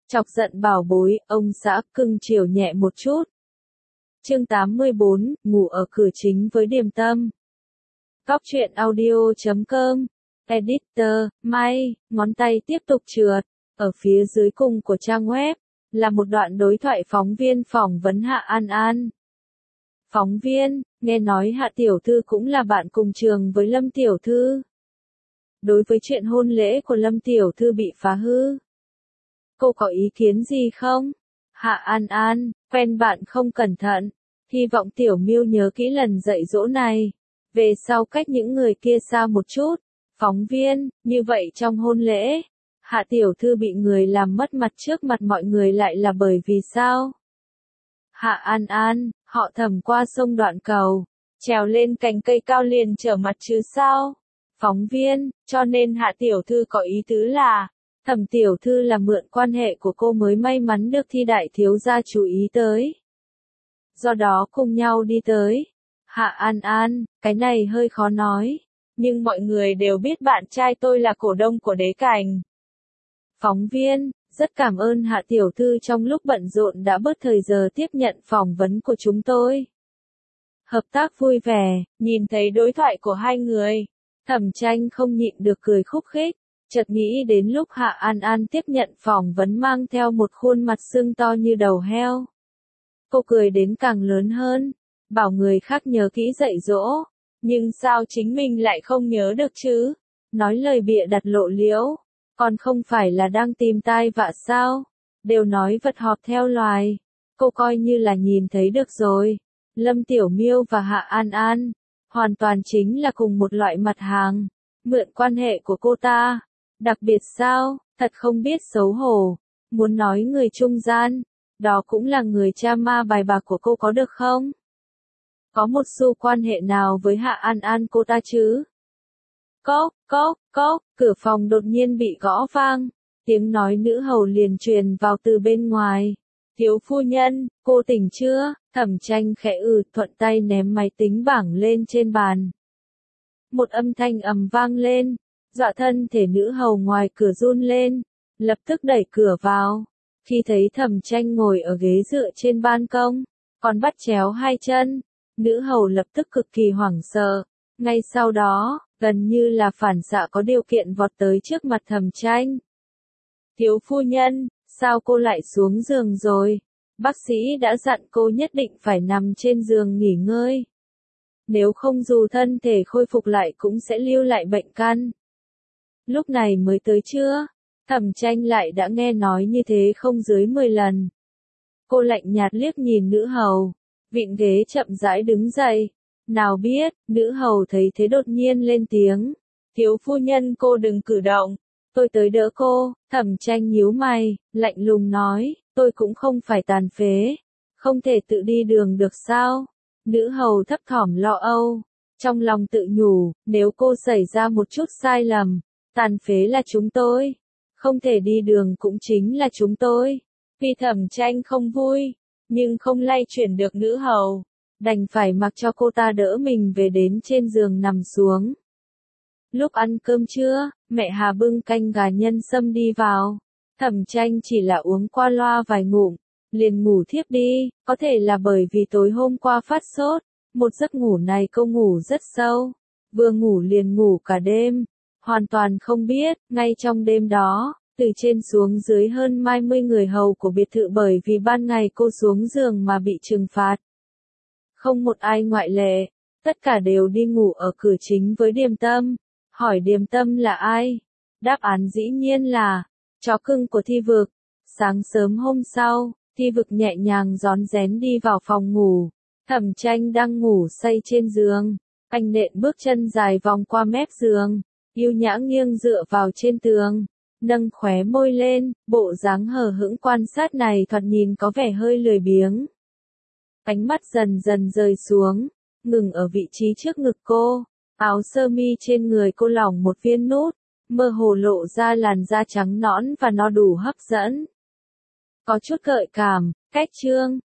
Chọc giận bảo bối, ông xã cưng chiều nhẹ một chút. Chương 84, ngủ ở cửa chính với Điềm Tâm. Góc truyện audio.com. Editor, May, ngón tay tiếp tục trượt. Ở phía dưới cùng của trang web, là một đoạn đối thoại phóng viên phỏng vấn Hạ An An. Phóng viên, nghe nói Hạ Tiểu Thư cũng là bạn cùng trường với Lâm Tiểu Thư. Đối với chuyện hôn lễ của Lâm Tiểu Thư bị phá hư, cô có ý kiến gì không? Hạ An An, quen bạn không cẩn thận. Hy vọng Tiểu Miêu nhớ kỹ lần dạy dỗ này. Về sau cách những người kia xa một chút. Phóng viên, như vậy trong hôn lễ, Hạ Tiểu Thư bị người làm mất mặt trước mặt mọi người lại là bởi vì sao? Hạ An An, họ Thẩm qua sông đoạn cầu, trèo lên cành cây cao liền trở mặt chứ sao? Phóng viên, cho nên Hạ Tiểu Thư có ý tứ là, Thẩm Tiểu Thư là mượn quan hệ của cô mới may mắn được Thi đại thiếu gia chú ý tới. Do đó cùng nhau đi tới. Hạ An An, cái này hơi khó nói, nhưng mọi người đều biết bạn trai tôi là cổ đông của Đế Cảnh. Phóng viên, rất cảm ơn Hạ Tiểu Thư trong lúc bận rộn đã bớt thời giờ tiếp nhận phỏng vấn của chúng tôi. Hợp tác vui vẻ, nhìn thấy đối thoại của hai người, Thẩm Tranh không nhịn được cười khúc khích, chợt nghĩ đến lúc Hạ An An tiếp nhận phỏng vấn mang theo một khuôn mặt sưng to như đầu heo. Cô cười đến càng lớn hơn, bảo người khác nhớ kỹ dạy dỗ, nhưng sao chính mình lại không nhớ được chứ? Nói lời bịa đặt lộ liễu, còn không phải là đang tìm tai vạ sao? Đều nói vật họp theo loài, cô coi như là nhìn thấy được rồi. Lâm Tiểu Miêu và Hạ An An, hoàn toàn chính là cùng một loại mặt hàng, mượn quan hệ của cô ta. Đặc biệt sao, thật không biết xấu hổ, muốn nói người trung gian, đó cũng là người cha ma bài bạc của cô có được không? Có một xu quan hệ nào với Hạ An An cô ta chứ? Cốc, cốc, cốc, cửa phòng đột nhiên bị gõ vang, tiếng nói nữ hầu liền truyền vào từ bên ngoài. Thiếu phu nhân, cô tỉnh chưa? Thẩm Tranh khẽ thuận tay ném máy tính bảng lên trên bàn. Một âm thanh ầm vang lên, dọa thân thể nữ hầu ngoài cửa run lên, lập tức đẩy cửa vào. Khi thấy Thẩm Tranh ngồi ở ghế dựa trên ban công, còn bắt chéo hai chân, nữ hầu lập tức cực kỳ hoảng sợ. Ngay sau đó, gần như là phản xạ có điều kiện vọt tới trước mặt Thẩm Tranh. Thiếu phu nhân, sao cô lại xuống giường rồi? Bác sĩ đã dặn cô nhất định phải nằm trên giường nghỉ ngơi. Nếu không dù thân thể khôi phục lại cũng sẽ lưu lại bệnh căn. Lúc này mới tới chưa? Thẩm Tranh lại đã nghe nói như thế không dưới 10 lần. Cô lạnh nhạt liếc nhìn nữ hầu, vịn ghế chậm rãi đứng dậy. Nào biết, nữ hầu thấy thế đột nhiên lên tiếng. Thiếu phu nhân cô đừng cử động, tôi tới đỡ cô. Thẩm Tranh nhíu mày, lạnh lùng nói, tôi cũng không phải tàn phế, không thể tự đi đường được sao? Nữ hầu thấp thỏm lo âu, trong lòng tự nhủ, nếu cô xảy ra một chút sai lầm, tàn phế là chúng tôi, không thể đi đường cũng chính là chúng tôi. Vì Thẩm Tranh không vui, nhưng không lay chuyển được nữ hầu, đành phải mặc cho cô ta đỡ mình về đến trên giường nằm xuống. Lúc ăn cơm trưa, mẹ Hà bưng canh gà nhân sâm đi vào. Thẩm Tranh chỉ là uống qua loa vài ngụm, liền ngủ thiếp đi, có thể là bởi vì tối hôm qua phát sốt, một giấc ngủ này cô ngủ rất sâu, vừa ngủ liền ngủ cả đêm, hoàn toàn không biết, ngay trong đêm đó, từ trên xuống dưới hơn 20 người hầu của biệt thự bởi vì ban ngày cô xuống giường mà bị trừng phạt. Không một ai ngoại lệ, tất cả đều đi ngủ ở cửa chính với Điềm Tâm. Hỏi Điềm Tâm là ai? Đáp án dĩ nhiên là chó cưng của Thi Vực. Sáng sớm hôm sau, Thi Vực nhẹ nhàng rón rén đi vào phòng ngủ. Thẩm Tranh đang ngủ say trên giường, anh nện bước chân dài vòng qua mép giường, yêu nhã nghiêng dựa vào trên tường, nâng khóe môi lên, bộ dáng hờ hững quan sát này thoạt nhìn có vẻ hơi lười biếng. Ánh mắt dần dần rơi xuống, ngừng ở vị trí trước ngực cô, áo sơ mi trên người cô lỏng một viên nút, mơ hồ lộ ra làn da trắng nõn và no đủ hấp dẫn. Có chút gợi cảm, cách trương,